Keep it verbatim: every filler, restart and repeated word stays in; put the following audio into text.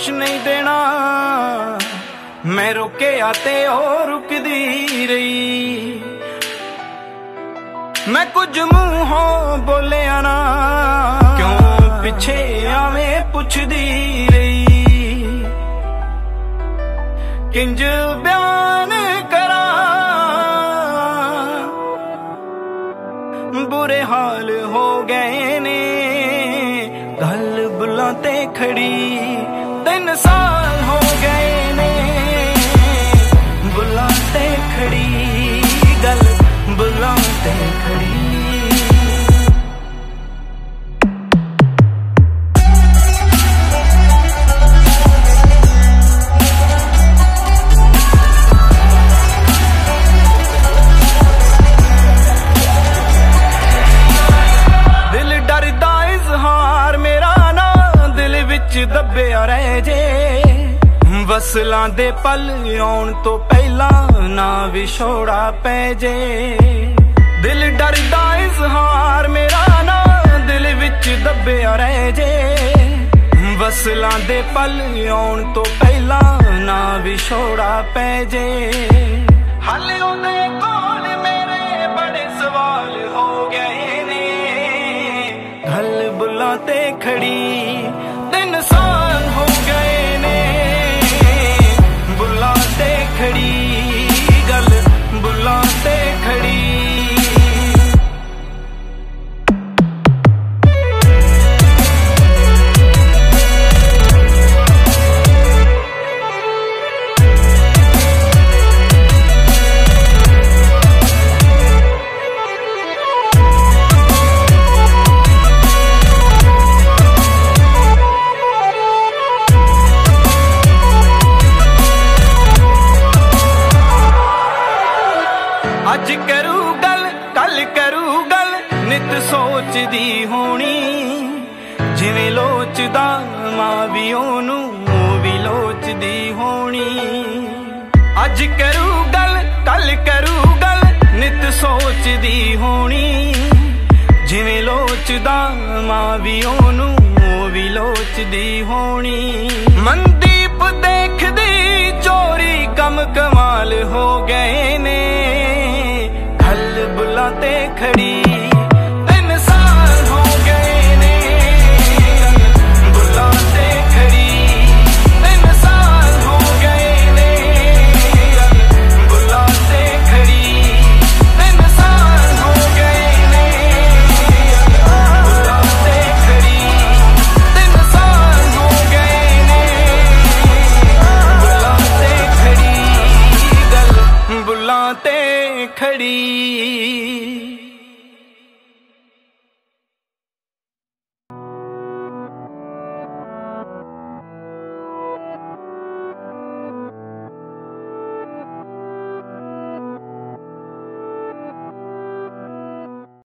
कुछ नहीं देना। मैं रुके आते और रुकदी रही, मैं कुछ मुंहों बोले आना, क्यों पिछे आवे पुछदी रही। किंज बयान करा बुरे हाल हो गए ने, गल बुलां ते खड़ी तीन साल हो गए ने, बुलां ते खड़ी गल बुलां ते खड़ी। दब्बिया रह जे वसलां दे पल आउण तो पहला ना विछोड़ा पै जे। दिल डरदा इजहार मेरा ना दिल विच दब्बिया रह जे, वसलां दे पल आउण तो पहला ना विछोड़ा पै जे। हाले ओदे कोल मेरे बड़े सवाल हो गए ने, गल बुलां ते खड़ी तीन साल हो गए ने, बुलां ते खड़ी गल बुलां ते खड़ी। अज करू गल कल करू गल नित सोचदी होनी, जिवें लोचदा मां भी ओनू भी लोचदी होनी। अज करू गल कल करू गल नित सोचदी होनी, जिवें लोचदा मां भी ओनू भी लोचदी होनी। मनदीप देखदी चोरी कम कमाल हो गए ने, गल बुलां ते खड़ी